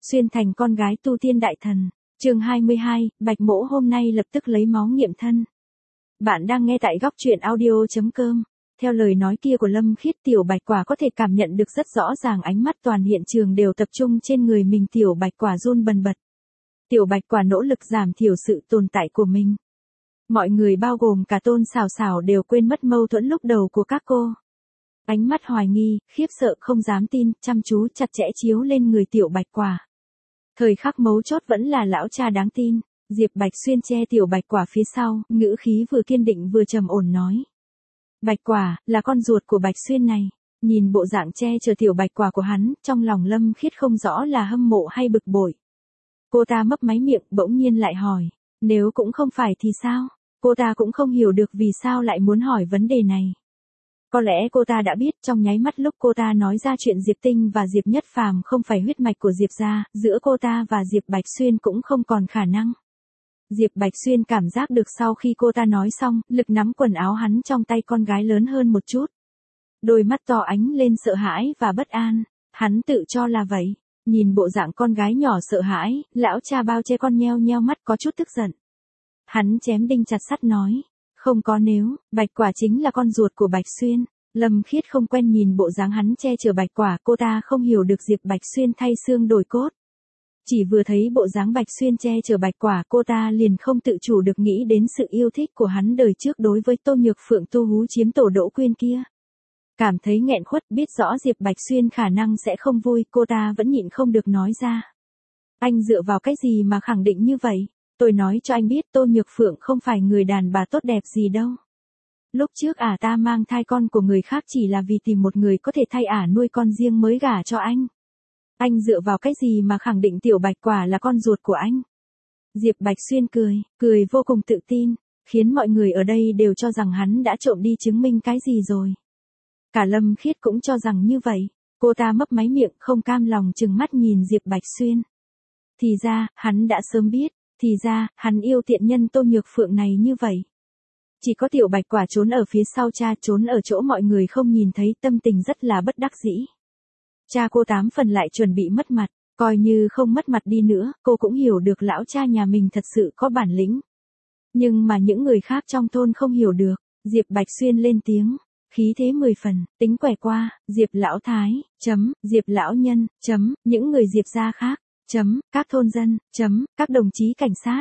Xuyên thành con gái tu tiên đại thần. Chương 22, Bạch Mỗ hôm nay lập tức lấy máu nghiệm thân. Bạn đang nghe tại góc truyện audio.com. Theo lời nói kia của Lâm Khiết, Tiểu Bạch Quả có thể cảm nhận được rất rõ ràng ánh mắt toàn hiện trường đều tập trung trên người mình. Tiểu Bạch Quả run bần bật. Tiểu Bạch Quả nỗ lực giảm thiểu sự tồn tại của mình. Mọi người bao gồm cả Tôn Sảo Sảo đều quên mất mâu thuẫn lúc đầu của các cô. Ánh mắt hoài nghi, khiếp sợ không dám tin, chăm chú chặt chẽ chiếu lên người Tiểu Bạch Quả. Thời khắc mấu chốt vẫn là lão cha đáng tin. Diệp Bạch Xuyên che Tiểu Bạch Quả phía sau, ngữ khí vừa kiên định vừa trầm ổn nói. Bạch Quả, là con ruột của Bạch Xuyên này. Nhìn bộ dạng che chở Tiểu Bạch Quả của hắn, trong lòng Lâm Khiết không rõ là hâm mộ hay bực bội. Cô ta mấp máy miệng, bỗng nhiên lại hỏi. Nếu cũng không phải thì sao? Cô ta cũng không hiểu được vì sao lại muốn hỏi vấn đề này. Có lẽ cô ta đã biết trong nháy mắt lúc cô ta nói ra chuyện Diệp Tinh và Diệp Nhất Phàm không phải huyết mạch của Diệp gia, giữa cô ta và Diệp Bạch Xuyên cũng không còn khả năng. Diệp Bạch Xuyên cảm giác được sau khi cô ta nói xong, lực nắm quần áo hắn trong tay con gái lớn hơn một chút. Đôi mắt to ánh lên sợ hãi và bất an, hắn tự cho là vậy. Nhìn bộ dạng con gái nhỏ sợ hãi, lão cha bao che con nheo nheo mắt có chút tức giận. Hắn chém đinh chặt sắt nói. Không có nếu, Bạch Quả chính là con ruột của Bạch Xuyên. Lâm Khiết không quen nhìn bộ dáng hắn che chở Bạch Quả, cô ta không hiểu được Diệp Bạch Xuyên thay xương đổi cốt. Chỉ vừa thấy bộ dáng Bạch Xuyên che chở Bạch Quả, cô ta liền không tự chủ được nghĩ đến sự yêu thích của hắn đời trước đối với Tô Nhược Phượng tu hú chiếm tổ Đỗ Quyên kia. Cảm thấy nghẹn khuất, biết rõ Diệp Bạch Xuyên khả năng sẽ không vui, cô ta vẫn nhịn không được nói ra. Anh dựa vào cái gì mà khẳng định như vậy? Tôi nói cho anh biết Tô Nhược Phượng không phải người đàn bà tốt đẹp gì đâu. Lúc trước ta mang thai con của người khác chỉ là vì tìm một người có thể thay nuôi con riêng mới gả cho anh. Anh dựa vào cái gì mà khẳng định Tiểu Bạch Quả là con ruột của anh? Diệp Bạch Xuyên cười vô cùng tự tin, khiến mọi người ở đây đều cho rằng hắn đã trộm đi chứng minh cái gì rồi. Cả Lâm Khiết cũng cho rằng như vậy, cô ta mấp máy miệng không cam lòng trừng mắt nhìn Diệp Bạch Xuyên. Thì ra, hắn đã sớm biết. Thì ra, hắn yêu tiện nhân Tô Nhược Phượng này như vậy. Chỉ có Tiểu Bạch Quả trốn ở phía sau cha, trốn ở chỗ mọi người không nhìn thấy, tâm tình rất là bất đắc dĩ. Cha cô 8 phần lại chuẩn bị mất mặt, coi như không mất mặt đi nữa, cô cũng hiểu được lão cha nhà mình thật sự có bản lĩnh. Nhưng mà những người khác trong thôn không hiểu được. Diệp Bạch Xuyên lên tiếng, khí thế 10 phần, tính quẻ qua, Diệp Lão Thái, Diệp Lão Nhân, những người Diệp gia khác. Các thôn dân, các đồng chí cảnh sát,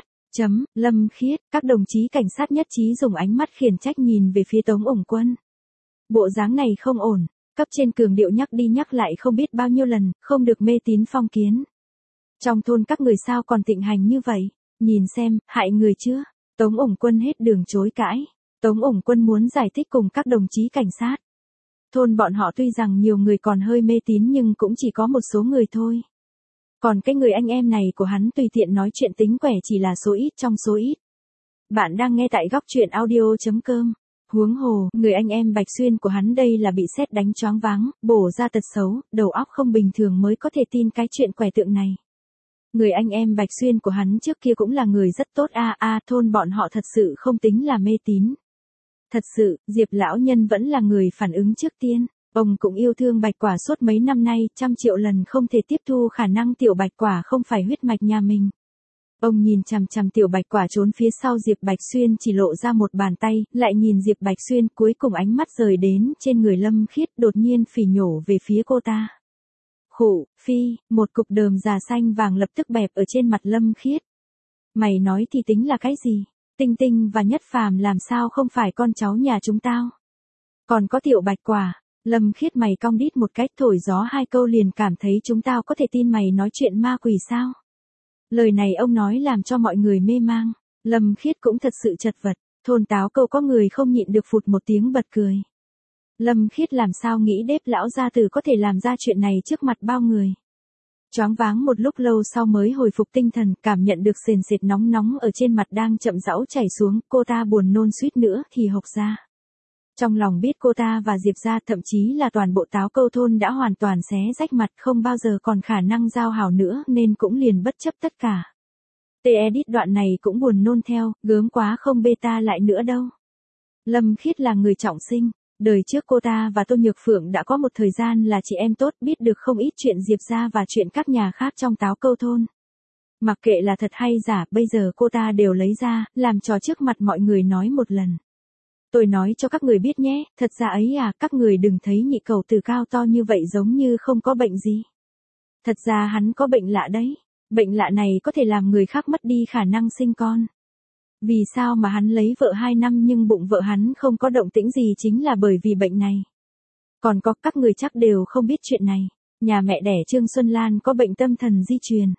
Lâm Khiết, các đồng chí cảnh sát nhất trí dùng ánh mắt khiển trách nhìn về phía Tống Ổng Quân. Bộ dáng này không ổn, cấp trên cường điệu nhắc đi nhắc lại không biết bao nhiêu lần, không được mê tín phong kiến. Trong thôn các người sao còn thịnh hành như vậy, nhìn xem, hại người chưa? Tống Ổng Quân hết đường chối cãi, Tống Ổng Quân muốn giải thích cùng các đồng chí cảnh sát. Thôn bọn họ tuy rằng nhiều người còn hơi mê tín nhưng cũng chỉ có một số người thôi. Còn cái người anh em này của hắn tùy tiện nói chuyện tính quẻ chỉ là số ít trong số ít. Bạn đang nghe tại góc truyện audio.com. Huống hồ, người anh em Bạch Xuyên của hắn đây là bị sét đánh choáng váng, bổ ra tật xấu, đầu óc không bình thường mới có thể tin cái chuyện quẻ tượng này. Người anh em Bạch Xuyên của hắn trước kia cũng là người rất tốt thôn bọn họ thật sự không tính là mê tín. Thật sự, Diệp Lão Nhân vẫn là người phản ứng trước tiên. Ông cũng yêu thương Bạch Quả suốt mấy năm nay, 100 triệu lần không thể tiếp thu khả năng Tiểu Bạch Quả không phải huyết mạch nhà mình. Ông nhìn chằm chằm Tiểu Bạch Quả trốn phía sau Diệp Bạch Xuyên chỉ lộ ra một bàn tay, lại nhìn Diệp Bạch Xuyên, cuối cùng ánh mắt rời đến trên người Lâm Khiết, đột nhiên phỉ nhổ về phía cô ta. Khụ, phi, một cục đờm già xanh vàng lập tức bẹp ở trên mặt Lâm Khiết. Mày nói thì tính là cái gì? Tinh Tinh và Nhất Phàm làm sao không phải con cháu nhà chúng tao? Còn có Tiểu Bạch Quả. Lâm Khiết mày cong đít một cách, thổi gió 2 câu liền cảm thấy chúng tao có thể tin mày nói chuyện ma quỷ sao? Lời này ông nói làm cho mọi người mê mang. Lâm Khiết cũng thật sự chật vật. Thôn Táo Câu có người không nhịn được phụt một tiếng bật cười. Lâm Khiết làm sao nghĩ Đếp lão gia tử có thể làm ra chuyện này trước mặt bao người. Choáng váng một lúc lâu sau mới hồi phục tinh thần, cảm nhận được sền sệt nóng nóng ở trên mặt đang chậm rãi chảy xuống, cô ta buồn nôn suýt nữa thì hộc ra. Trong lòng biết cô ta và Diệp gia, thậm chí là toàn bộ Táo Câu thôn đã hoàn toàn xé rách mặt, không bao giờ còn khả năng giao hảo nữa nên cũng liền bất chấp tất cả. Edit đoạn này cũng buồn nôn theo, gớm quá không beta lại nữa đâu. Lâm Khiết là người trọng sinh, Đời trước cô ta và Tô Nhược Phượng đã có một thời gian là chị em tốt, biết được không ít chuyện Diệp gia và chuyện các nhà khác trong Táo Câu thôn. Mặc kệ là thật hay giả, bây giờ cô ta đều lấy ra, làm trò trước mặt mọi người nói một lần. Tôi nói cho các người biết nhé, thật ra ấy à, các người đừng thấy nhị cầu tử cao to như vậy giống như không có bệnh gì. Thật ra hắn có bệnh lạ đấy. Bệnh lạ này có thể làm người khác mất đi khả năng sinh con. Vì sao mà hắn lấy vợ 2 năm nhưng bụng vợ hắn không có động tĩnh gì chính là bởi vì bệnh này. Còn có các người chắc đều không biết chuyện này. Nhà mẹ đẻ Trương Xuân Lan có bệnh tâm thần di truyền.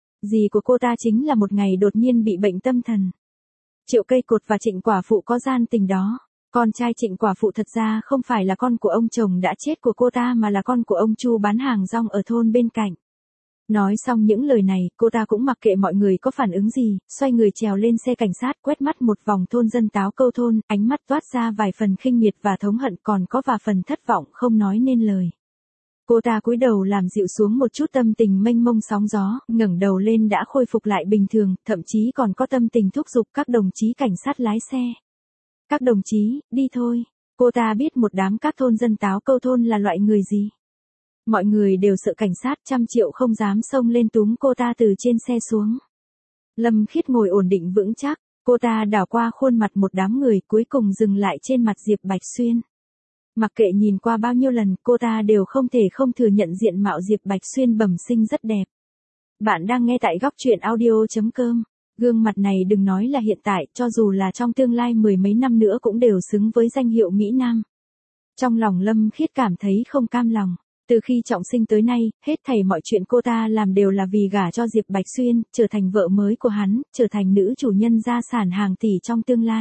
Dì của cô ta chính là một ngày đột nhiên bị bệnh tâm thần. Triệu Cây Cột và Trịnh Quả Phụ có gian tình đó. Con trai Trịnh Quả Phụ thật ra không phải là con của ông chồng đã chết của cô ta mà là con của ông Chu bán hàng rong ở thôn bên cạnh. Nói xong những lời này, cô ta cũng mặc kệ mọi người có phản ứng gì, xoay người trèo lên xe cảnh sát, quét mắt một vòng thôn dân Táo Câu thôn, ánh mắt toát ra vài phần khinh miệt và thống hận, còn có vài phần thất vọng không nói nên lời. Cô ta cúi đầu làm dịu xuống một chút tâm tình mênh mông sóng gió, ngẩng đầu lên đã khôi phục lại bình thường, thậm chí còn có tâm tình thúc giục các đồng chí cảnh sát lái xe. Các đồng chí, đi thôi. Cô ta biết một đám các thôn dân Táo Câu thôn là loại người gì. Mọi người đều sợ cảnh sát, 100 triệu không dám xông lên túm cô ta từ trên xe xuống. Lâm Khiết ngồi ổn định vững chắc, cô ta đảo qua khuôn mặt một đám người, cuối cùng dừng lại trên mặt Diệp Bạch Xuyên. Mặc kệ nhìn qua bao nhiêu lần, cô ta đều không thể không thừa nhận diện mạo Diệp Bạch Xuyên bẩm sinh rất đẹp. Bạn đang nghe tại góc truyện audio.com. Gương mặt này đừng nói là hiện tại, cho dù là trong tương lai 10 mấy năm nữa cũng đều xứng với danh hiệu Mỹ Nam. Trong lòng Lâm Khiết cảm thấy không cam lòng. Từ khi trọng sinh tới nay, hết thảy mọi chuyện cô ta làm đều là vì gả cho Diệp Bạch Xuyên, trở thành vợ mới của hắn, trở thành nữ chủ nhân gia sản hàng tỷ trong tương lai.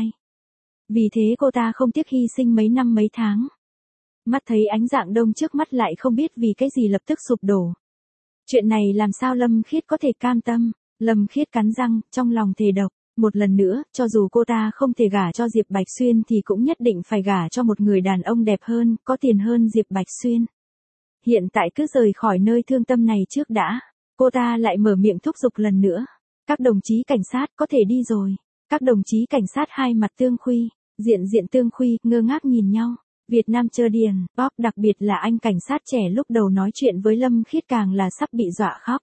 Vì thế cô ta không tiếc hy sinh mấy năm mấy tháng. Mắt thấy ánh dạng đông trước mắt lại không biết vì cái gì lập tức sụp đổ. Chuyện này làm sao Lâm Khiết có thể cam tâm. Lâm Khiết cắn răng, trong lòng thề độc. Một lần nữa, cho dù cô ta không thể gả cho Diệp Bạch Xuyên thì cũng nhất định phải gả cho một người đàn ông đẹp hơn, có tiền hơn Diệp Bạch Xuyên. Hiện tại cứ rời khỏi nơi thương tâm này trước đã. Cô ta lại mở miệng thúc giục lần nữa. Các đồng chí cảnh sát có thể đi rồi. Các đồng chí cảnh sát hai mặt tương khuy, diện tương khuy, ngơ ngác nhìn nhau. Việt Nam Chơ Điền, Bob, đặc biệt là anh cảnh sát trẻ lúc đầu nói chuyện với Lâm Khiết càng là sắp bị dọa khóc.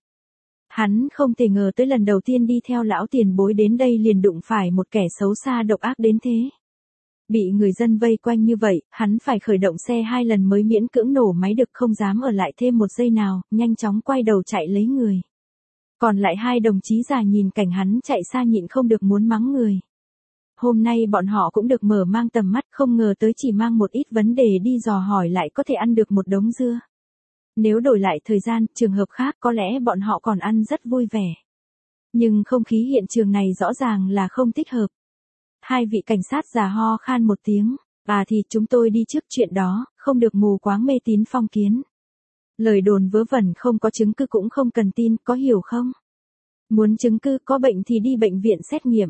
Hắn không thể ngờ tới lần đầu tiên đi theo lão tiền bối đến đây liền đụng phải một kẻ xấu xa độc ác đến thế. Bị người dân vây quanh như vậy, hắn phải khởi động xe 2 lần mới miễn cưỡng nổ máy được, không dám ở lại thêm một giây nào, nhanh chóng quay đầu chạy lấy người. Còn lại 2 đồng chí già nhìn cảnh hắn chạy xa nhịn không được muốn mắng người. Hôm nay bọn họ cũng được mở mang tầm mắt, không ngờ tới chỉ mang một ít vấn đề đi dò hỏi lại có thể ăn được một đống dưa. Nếu đổi lại thời gian, trường hợp khác có lẽ bọn họ còn ăn rất vui vẻ. Nhưng không khí hiện trường này rõ ràng là không thích hợp. 2 vị cảnh sát già ho khan một tiếng. À thì chúng tôi đi trước, chuyện đó, không được mù quáng mê tín phong kiến. Lời đồn vớ vẩn không có chứng cứ cũng không cần tin, có hiểu không? Muốn chứng cứ có bệnh thì đi bệnh viện xét nghiệm.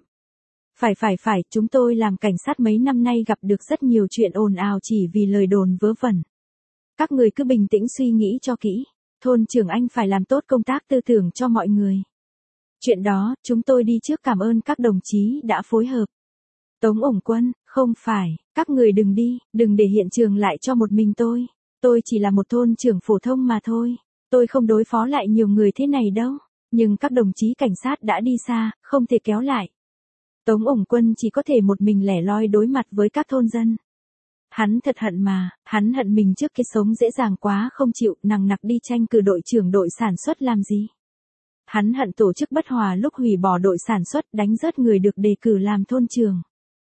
Phải, chúng tôi làm cảnh sát mấy năm nay gặp được rất nhiều chuyện ồn ào chỉ vì lời đồn vớ vẩn. Các người cứ bình tĩnh suy nghĩ cho kỹ. Thôn trưởng anh phải làm tốt công tác tư tưởng cho mọi người. Chuyện đó, chúng tôi đi trước, cảm ơn các đồng chí đã phối hợp. Tống ủng quân, không phải, các người đừng đi, đừng để hiện trường lại cho một mình tôi. Tôi chỉ là một thôn trưởng phổ thông mà thôi. Tôi không đối phó lại nhiều người thế này đâu. Nhưng các đồng chí cảnh sát đã đi xa, không thể kéo lại. Tống ủng quân chỉ có thể một mình lẻ loi đối mặt với các thôn dân. Hắn thật hận mà, hắn hận mình trước kia sống dễ dàng quá không chịu, nằng nặc đi tranh cử đội trưởng đội sản xuất làm gì. Hắn hận tổ chức bất hòa lúc hủy bỏ đội sản xuất, đánh rớt người được đề cử làm thôn trưởng.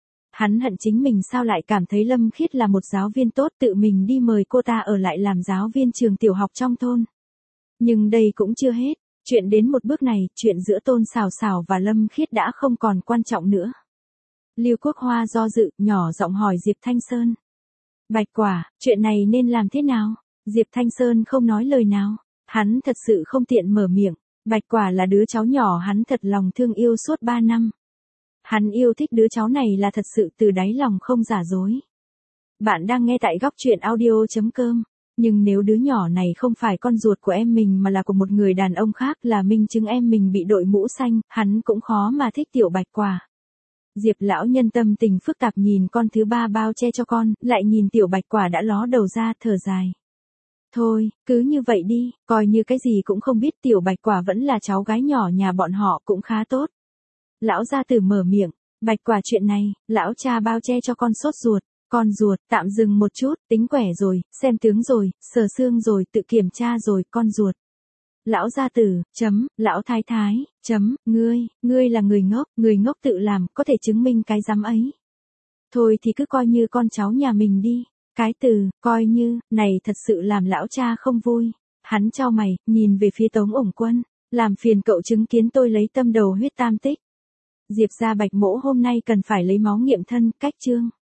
Hắn hận chính mình sao lại cảm thấy Lâm Khiết là một giáo viên tốt, tự mình đi mời cô ta ở lại làm giáo viên trường tiểu học trong thôn. Nhưng đây cũng chưa hết, chuyện đến một bước này, chuyện giữa Tôn Sào Sào và Lâm Khiết đã không còn quan trọng nữa. Lưu Quốc Hoa do dự, nhỏ giọng hỏi Diệp Thanh Sơn. Bạch Quả, chuyện này nên làm thế nào? Diệp Thanh Sơn không nói lời nào, hắn thật sự không tiện mở miệng. Bạch Quả là đứa cháu nhỏ hắn thật lòng thương yêu suốt 3 năm. Hắn yêu thích đứa cháu này là thật sự từ đáy lòng không giả dối. Bạn đang nghe tại góc truyện audio.com. Nhưng nếu đứa nhỏ này không phải con ruột của em mình mà là của một người đàn ông khác, là minh chứng em mình bị đội mũ xanh, hắn cũng khó mà thích tiểu Bạch Quả. Diệp lão nhân tâm tình phức tạp nhìn con thứ ba bao che cho con, lại nhìn tiểu bạch quả đã ló đầu ra thở dài. Thôi, cứ như vậy đi, coi như cái gì cũng không biết, tiểu bạch quả vẫn là cháu gái nhỏ nhà bọn họ cũng khá tốt. Lão gia tử mở miệng, bạch quả chuyện này, lão cha bao che cho con sốt ruột, con ruột, tạm dừng một chút, tính quẻ rồi, xem tướng rồi, sờ xương rồi, tự kiểm tra rồi, con ruột. Lão gia tử, lão thái thái, ngươi là người ngốc tự làm, có thể chứng minh cái dám ấy. Thôi thì cứ coi như con cháu nhà mình đi. Cái từ, coi như, này thật sự làm lão cha không vui. Hắn chau mày, nhìn về phía Tống Ổng Quân, làm phiền cậu chứng kiến tôi lấy tâm đầu huyết tam tích. Diệp gia Bạch mỗ hôm nay cần phải lấy máu nghiệm thân, cách chương.